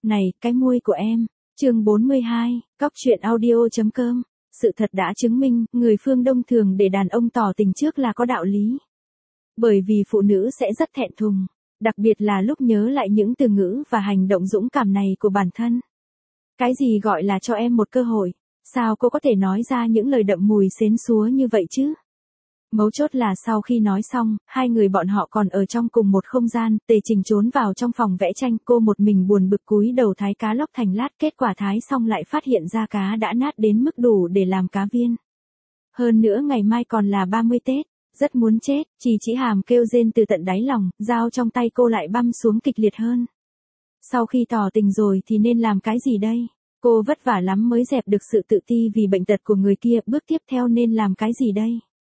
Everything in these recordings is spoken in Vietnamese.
Này, cái môi của em. Chương 42, cóc truyện audio.com. Sự thật đã chứng minh, người phương Đông thường để đàn ông tỏ tình trước là có đạo lý. Bởi vì phụ nữ sẽ rất thẹn thùng, đặc biệt là lúc nhớ lại những từ ngữ và hành động dũng cảm này của bản thân. Cái gì gọi là cho em một cơ hội? Sao cô có thể nói ra những lời đậm mùi xến xúa như vậy chứ? Mấu chốt là sau khi nói xong, hai người bọn họ còn ở trong cùng một không gian. Tề Trình trốn vào trong phòng vẽ tranh, cô một mình buồn bực cúi đầu thái cá lóc thành lát, kết quả thái xong lại phát hiện ra cá đã nát đến mức đủ để làm cá viên. Hơn nữa ngày mai còn là 30 Tết, rất muốn chết. Chỉ Hàm kêu rên từ tận đáy lòng, dao trong tay cô lại băm xuống kịch liệt hơn. Sau khi tỏ tình rồi thì nên làm cái gì đây? Cô vất vả lắm mới dẹp được sự tự ti vì bệnh tật của người kia, bước tiếp theo nên làm cái gì đây?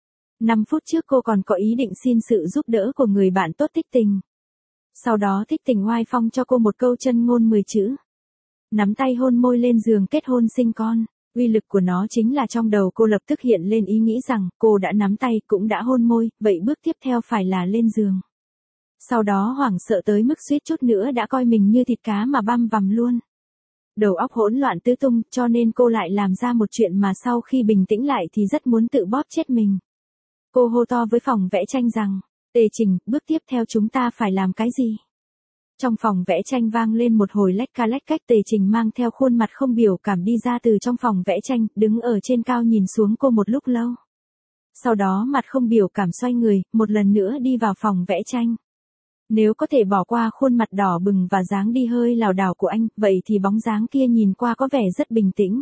5 phút trước cô còn có ý định xin sự giúp đỡ của người bạn tốt Thích Tình. Sau đó Thích Tình oai phong cho cô một câu chân ngôn 10 chữ. Nắm tay hôn môi lên giường kết hôn sinh con. Uy lực của nó chính là trong đầu cô lập tức hiện lên ý nghĩ rằng cô đã nắm tay cũng đã hôn môi, vậy bước tiếp theo phải là lên giường. Sau đó hoảng sợ tới mức suýt chút nữa đã coi mình như thịt cá mà băm vằm luôn. Đầu óc hỗn loạn tứ tung, cho nên cô lại làm ra một chuyện mà sau khi bình tĩnh lại thì rất muốn tự bóp chết mình. Cô hô to với phòng vẽ tranh rằng, Tề Trình, bước tiếp theo chúng ta phải làm cái gì? Trong phòng vẽ tranh vang lên một hồi lách cách. Tề Trình mang theo khuôn mặt không biểu cảm đi ra từ trong phòng vẽ tranh, đứng ở trên cao nhìn xuống cô một lúc lâu. Sau đó mặt không biểu cảm xoay người, một lần nữa đi vào phòng vẽ tranh. Nếu có thể bỏ qua khuôn mặt đỏ bừng và dáng đi hơi lảo đảo của anh, vậy thì bóng dáng kia nhìn qua có vẻ rất bình tĩnh.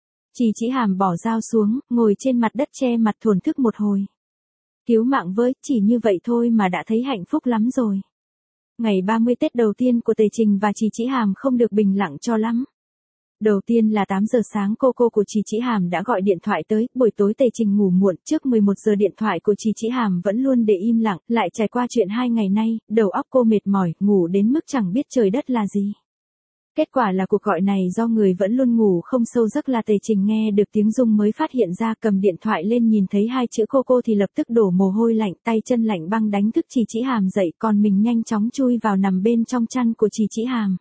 Chỉ Hàm bỏ dao xuống, ngồi trên mặt đất che mặt thổn thức một hồi. Cứu mạng với, chỉ như vậy thôi mà đã thấy hạnh phúc lắm rồi. Ngày 30 Tết đầu tiên của Tề Trình và Chỉ Hàm không được bình lặng cho lắm. Đầu tiên là 8 giờ sáng cô của Chỉ Hàm đã gọi điện thoại tới, buổi tối Tề Trình ngủ muộn, trước 11 giờ điện thoại của Chỉ Hàm vẫn luôn để im lặng, lại trải qua chuyện 2 ngày nay, đầu óc cô mệt mỏi, ngủ đến mức chẳng biết trời đất là gì. Kết quả là cuộc gọi này do người vẫn luôn ngủ không sâu giấc là Tề Trình nghe được tiếng rung mới phát hiện ra, cầm điện thoại lên nhìn thấy 2 chữ cô thì lập tức đổ mồ hôi lạnh, tay chân lạnh băng đánh thức Chỉ Hàm dậy, còn mình nhanh chóng chui vào nằm bên trong chăn của Chỉ Hàm.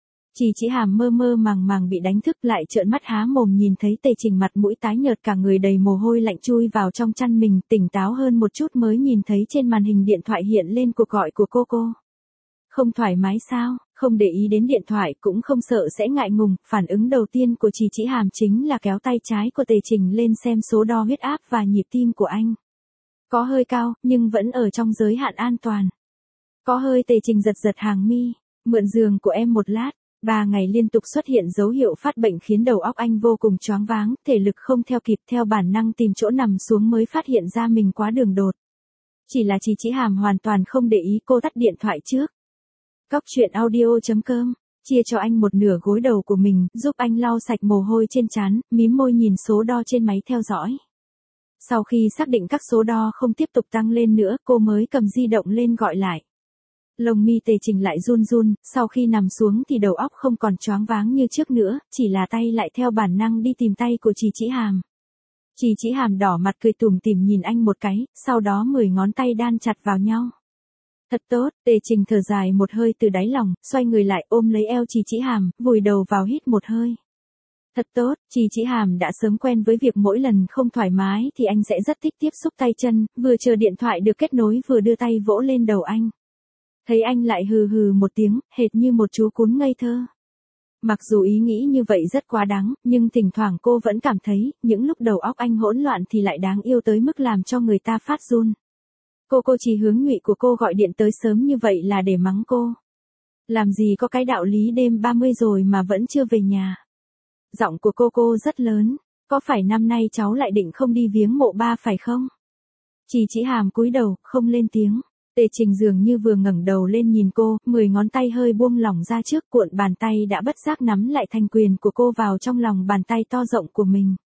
Chỉ Hàm mơ màng bị đánh thức lại trợn mắt há mồm nhìn thấy Tề Trình mặt mũi tái nhợt cả người đầy mồ hôi lạnh chui vào trong chăn mình, tỉnh táo hơn một chút mới nhìn thấy trên màn hình điện thoại hiện lên cuộc gọi của cô. Không thoải mái sao? Không để ý đến điện thoại cũng không sợ sẽ ngại ngùng, phản ứng đầu tiên của Chỉ Hàm chính là kéo tay trái của Tề Trình lên xem số đo huyết áp và nhịp tim của anh. Có hơi cao, nhưng vẫn ở trong giới hạn an toàn. Có hơi. Tề Trình giật hàng mi, mượn giường của em một lát. 3 ngày liên tục xuất hiện dấu hiệu phát bệnh khiến đầu óc anh vô cùng choáng váng, thể lực không theo kịp, theo bản năng tìm chỗ nằm xuống mới phát hiện ra mình quá đường đột. Chỉ là Chỉ Hàm hoàn toàn không để ý, cô tắt điện thoại trước. cóc truyện audio.com, chia cho anh một nửa gối đầu của mình, giúp anh lau sạch mồ hôi trên trán, mím môi nhìn số đo trên máy theo dõi. Sau khi xác định các số đo không tiếp tục tăng lên nữa, cô mới cầm di động lên gọi lại. Lông mi Tề Trình lại run, sau khi nằm xuống thì đầu óc không còn choáng váng như trước nữa, chỉ là tay lại theo bản năng đi tìm tay của Chỉ Hàm. Chỉ Hàm đỏ mặt cười tủm tỉm nhìn anh một cái, sau đó 10 ngón tay đan chặt vào nhau. Thật tốt. Tề Trình thở dài một hơi từ đáy lòng, xoay người lại ôm lấy eo Chỉ Hàm, vùi đầu vào hít một hơi. Thật tốt. Chỉ Hàm đã sớm quen với việc mỗi lần không thoải mái thì anh sẽ rất thích tiếp xúc tay chân, vừa chờ điện thoại được kết nối vừa đưa tay vỗ lên đầu anh. Thấy anh lại hừ một tiếng, hệt như một chú cún ngây thơ. Mặc dù ý nghĩ như vậy rất quá đáng, nhưng thỉnh thoảng cô vẫn cảm thấy, những lúc đầu óc anh hỗn loạn thì lại đáng yêu tới mức làm cho người ta phát run. Cô Chỉ Hướng Nhụy của cô gọi điện tới sớm như vậy là để mắng cô. Làm gì có cái đạo lý đêm 30 rồi mà vẫn chưa về nhà. Giọng của cô rất lớn, có phải năm nay cháu lại định không đi viếng mộ ba phải không? Chỉ Hàm cúi đầu, không lên tiếng. Tề Trình dường như vừa ngẩng đầu lên nhìn cô, 10 ngón tay hơi buông lỏng ra trước, cuộn bàn tay đã bất giác nắm lại thành quyền của cô vào trong lòng bàn tay to rộng của mình.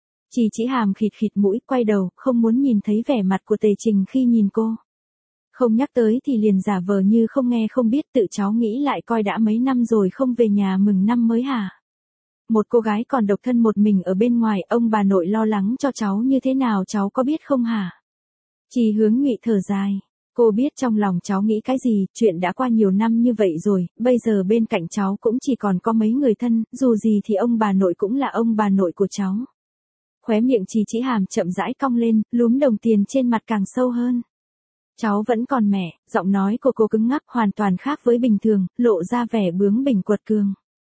Chỉ Hàm khịt mũi, quay đầu, không muốn nhìn thấy vẻ mặt của Tề Trình khi nhìn cô. Không nhắc tới thì liền giả vờ như không nghe không biết, tự cháu nghĩ lại coi đã mấy năm rồi không về nhà mừng năm mới hả? Một cô gái còn độc thân một mình ở bên ngoài, ông bà nội lo lắng cho cháu như thế nào cháu có biết không hả? Chỉ Hướng Nhụy thở dài. Cô biết trong lòng cháu nghĩ cái gì, chuyện đã qua nhiều năm như vậy rồi, bây giờ bên cạnh cháu cũng chỉ còn có mấy người thân, dù gì thì ông bà nội cũng là ông bà nội của cháu. Khóe miệng Chí Chí Hàm chậm rãi cong lên, lúm đồng tiền trên mặt càng sâu hơn. Cháu vẫn còn mẹ, giọng nói của cô cứng ngắc hoàn toàn khác với bình thường, lộ ra vẻ bướng bỉnh quật cường.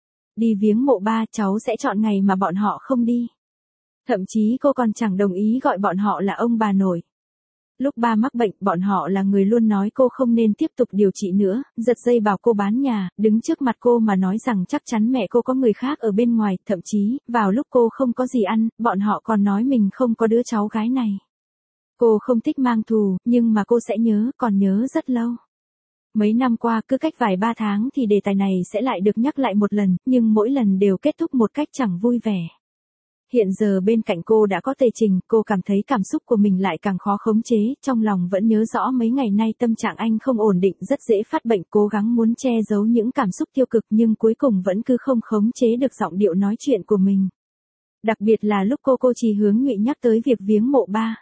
Đi viếng mộ ba, cháu sẽ chọn ngày mà bọn họ không đi. Thậm chí cô còn chẳng đồng ý gọi bọn họ là ông bà nội. Lúc ba mắc bệnh, bọn họ là người luôn nói cô không nên tiếp tục điều trị nữa, giật dây bảo cô bán nhà, đứng trước mặt cô mà nói rằng chắc chắn mẹ cô có người khác ở bên ngoài, thậm chí, vào lúc cô không có gì ăn, bọn họ còn nói mình không có đứa cháu gái này. Cô không thích mang thù, nhưng mà cô sẽ nhớ, còn nhớ rất lâu. Mấy năm qua cứ cách vài ba tháng thì đề tài này sẽ lại được nhắc lại một lần, nhưng mỗi lần đều kết thúc một cách chẳng vui vẻ. Hiện giờ bên cạnh cô đã có Tề Trình, cô cảm thấy cảm xúc của mình lại càng khó khống chế, trong lòng vẫn nhớ rõ mấy ngày nay tâm trạng anh không ổn định, rất dễ phát bệnh, cố gắng muốn che giấu những cảm xúc tiêu cực nhưng cuối cùng vẫn cứ không khống chế được giọng điệu nói chuyện của mình. Đặc biệt là lúc cô chỉ hướng Ngụy nhắc tới việc viếng mộ ba.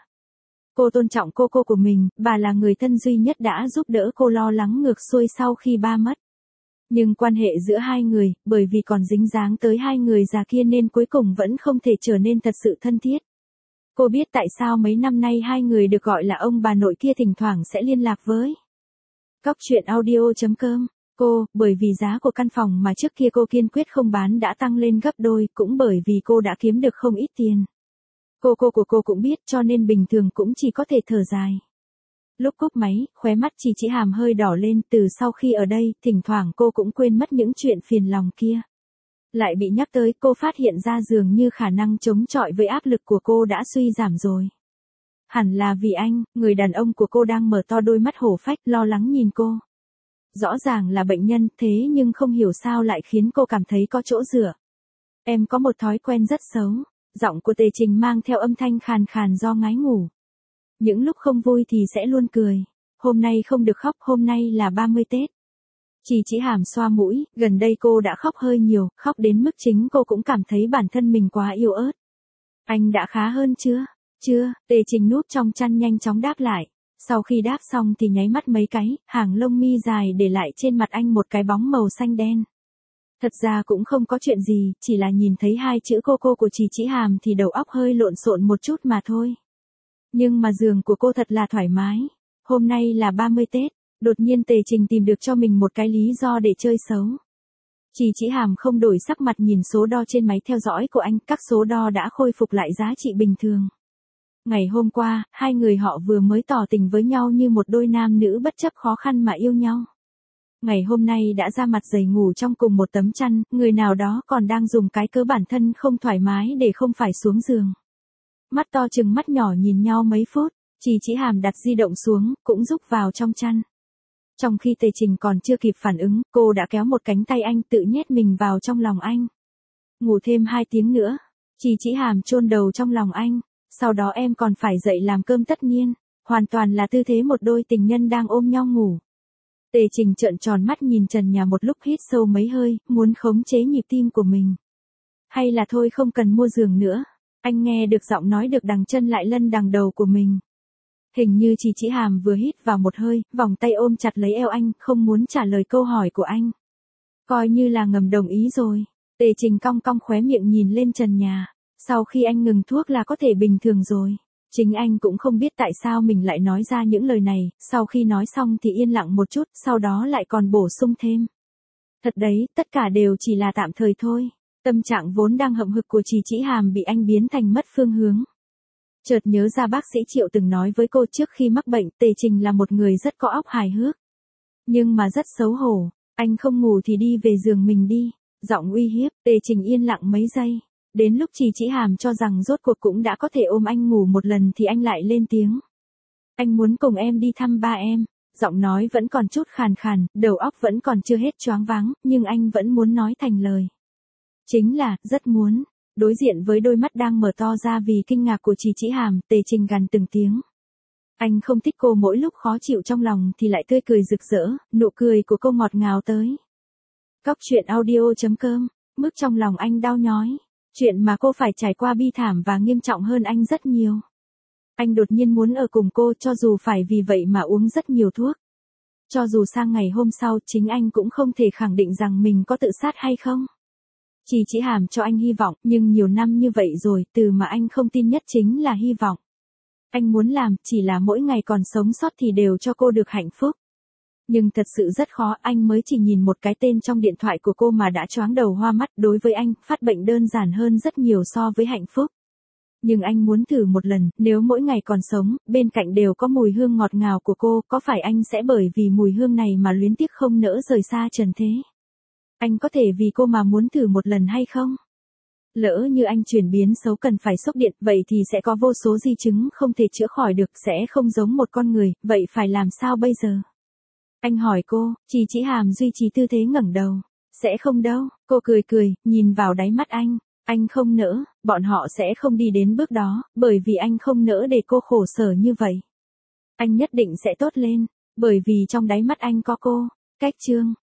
Cô tôn trọng cô của mình, bà là người thân duy nhất đã giúp đỡ cô lo lắng ngược xuôi sau khi ba mất. Nhưng quan hệ giữa hai người, bởi vì còn dính dáng tới hai người già kia nên cuối cùng vẫn không thể trở nên thật sự thân thiết. Cô biết tại sao mấy năm nay hai người được gọi là ông bà nội kia thỉnh thoảng sẽ liên lạc với. Cóc truyện audio.com. Cô, bởi vì giá của căn phòng mà trước kia cô kiên quyết không bán đã tăng lên gấp đôi, cũng bởi vì cô đã kiếm được không ít tiền. Cô của cô cũng biết cho nên bình thường cũng chỉ có thể thở dài. Lúc cúp máy, khóe mắt Chí Hàm hơi đỏ lên, từ sau khi ở đây, thỉnh thoảng cô cũng quên mất những chuyện phiền lòng kia. Lại bị nhắc tới, cô phát hiện ra dường như khả năng chống chọi với áp lực của cô đã suy giảm rồi. Hẳn là vì anh, người đàn ông của cô đang mở to đôi mắt hổ phách, lo lắng nhìn cô. Rõ ràng là bệnh nhân, thế nhưng không hiểu sao lại khiến cô cảm thấy có chỗ dựa. Em có một thói quen rất xấu. Giọng của Tề Trình mang theo âm thanh khàn khàn do ngái ngủ. Những lúc không vui thì sẽ luôn cười. Hôm nay không được khóc, hôm nay là 30 Tết. Chí Hàm xoa mũi, gần đây cô đã khóc hơi nhiều, khóc đến mức chính cô cũng cảm thấy bản thân mình quá yếu ớt. Anh đã khá hơn chưa? Chưa, Tề Trình núp trong chăn nhanh chóng đáp lại. Sau khi đáp xong thì nháy mắt mấy cái, hàng lông mi dài để lại trên mặt anh một cái bóng màu xanh đen. Thật ra cũng không có chuyện gì, chỉ là nhìn thấy hai chữ cô của Chí Hàm thì đầu óc hơi lộn xộn một chút mà thôi. Nhưng mà giường của cô thật là thoải mái. Hôm nay là 30 Tết, đột nhiên Tề Trình tìm được cho mình một cái lý do để chơi xấu. Chí Hàm không đổi sắc mặt nhìn số đo trên máy theo dõi của anh, các số đo đã khôi phục lại giá trị bình thường. Ngày hôm qua, hai người họ vừa mới tỏ tình với nhau như một đôi nam nữ bất chấp khó khăn mà yêu nhau. Ngày hôm nay đã ra mặt dày ngủ trong cùng một tấm chăn, người nào đó còn đang dùng cái cớ bản thân không thoải mái để không phải xuống giường. Mắt to chừng mắt nhỏ nhìn nhau mấy phút, Chí Hàm đặt di động xuống, cũng rúc vào trong chăn. Trong khi Tề Trình còn chưa kịp phản ứng, cô đã kéo một cánh tay anh tự nhét mình vào trong lòng anh. Ngủ thêm 2 tiếng nữa, Chí Hàm chôn đầu trong lòng anh, sau đó em còn phải dậy làm cơm tất niên, hoàn toàn là tư thế một đôi tình nhân đang ôm nhau ngủ. Tề Trình trợn tròn mắt nhìn trần nhà một lúc hít sâu mấy hơi, muốn khống chế nhịp tim của mình. Hay là thôi không cần mua giường nữa. Anh nghe được giọng nói được đằng chân lại lân đằng đầu của mình. Hình như Chí Hàm vừa hít vào một hơi, vòng tay ôm chặt lấy eo anh, không muốn trả lời câu hỏi của anh. Coi như là ngầm đồng ý rồi. Tề Trình cong cong khóe miệng nhìn lên trần nhà. Sau khi anh ngừng thuốc là có thể bình thường rồi. Chính anh cũng không biết tại sao mình lại nói ra những lời này, sau khi nói xong thì yên lặng một chút, sau đó lại còn bổ sung thêm. Thật đấy, tất cả đều chỉ là tạm thời thôi. Tâm trạng vốn đang hậm hực của Chí Hàm bị anh biến thành mất phương hướng. Chợt nhớ ra bác sĩ Triệu từng nói với cô trước khi mắc bệnh, Tề Trình là một người rất có óc hài hước. Nhưng mà rất xấu hổ, anh không ngủ thì đi về giường mình đi. Giọng uy hiếp, Tề Trình yên lặng mấy giây. Đến lúc Chí Hàm cho rằng rốt cuộc cũng đã có thể ôm anh ngủ một lần thì anh lại lên tiếng. Anh muốn cùng em đi thăm ba em. Giọng nói vẫn còn chút khàn khàn, đầu óc vẫn còn chưa hết choáng váng, nhưng anh vẫn muốn nói thành lời. Chính là, rất muốn. Đối diện với đôi mắt đang mở to ra vì kinh ngạc của Chí Hàm, Tề Trình gằn từng tiếng. Anh không thích cô mỗi lúc khó chịu trong lòng thì lại tươi cười rực rỡ, nụ cười của cô ngọt ngào tới. Cóc truyện audio.com, mức trong lòng anh đau nhói. Chuyện mà cô phải trải qua bi thảm và nghiêm trọng hơn anh rất nhiều. Anh đột nhiên muốn ở cùng cô cho dù phải vì vậy mà uống rất nhiều thuốc. Cho dù sang ngày hôm sau chính anh cũng không thể khẳng định rằng mình có tự sát hay không. Chỉ Hàm cho anh hy vọng, nhưng nhiều năm như vậy rồi, từ mà anh không tin nhất chính là hy vọng. Anh muốn làm chỉ là mỗi ngày còn sống sót thì đều cho cô được hạnh phúc. Nhưng thật sự rất khó, anh mới chỉ nhìn một cái tên trong điện thoại của cô mà đã choáng đầu hoa mắt. Đối với anh, phát bệnh đơn giản hơn rất nhiều so với hạnh phúc. Nhưng anh muốn thử một lần, nếu mỗi ngày còn sống, bên cạnh đều có mùi hương ngọt ngào của cô, có phải anh sẽ bởi vì mùi hương này mà luyến tiếc không nỡ rời xa trần thế? Anh có thể vì cô mà muốn thử một lần hay không? Lỡ như anh chuyển biến xấu cần phải sốc điện, vậy thì sẽ có vô số di chứng không thể chữa khỏi được, sẽ không giống một con người, vậy phải làm sao bây giờ? Anh hỏi cô, Chỉ Hàm duy trì tư thế ngẩng đầu. Sẽ không đâu, cô cười cười, nhìn vào đáy mắt anh. Anh không nỡ, bọn họ sẽ không đi đến bước đó, bởi vì anh không nỡ để cô khổ sở như vậy. Anh nhất định sẽ tốt lên, bởi vì trong đáy mắt anh có cô. Cách chương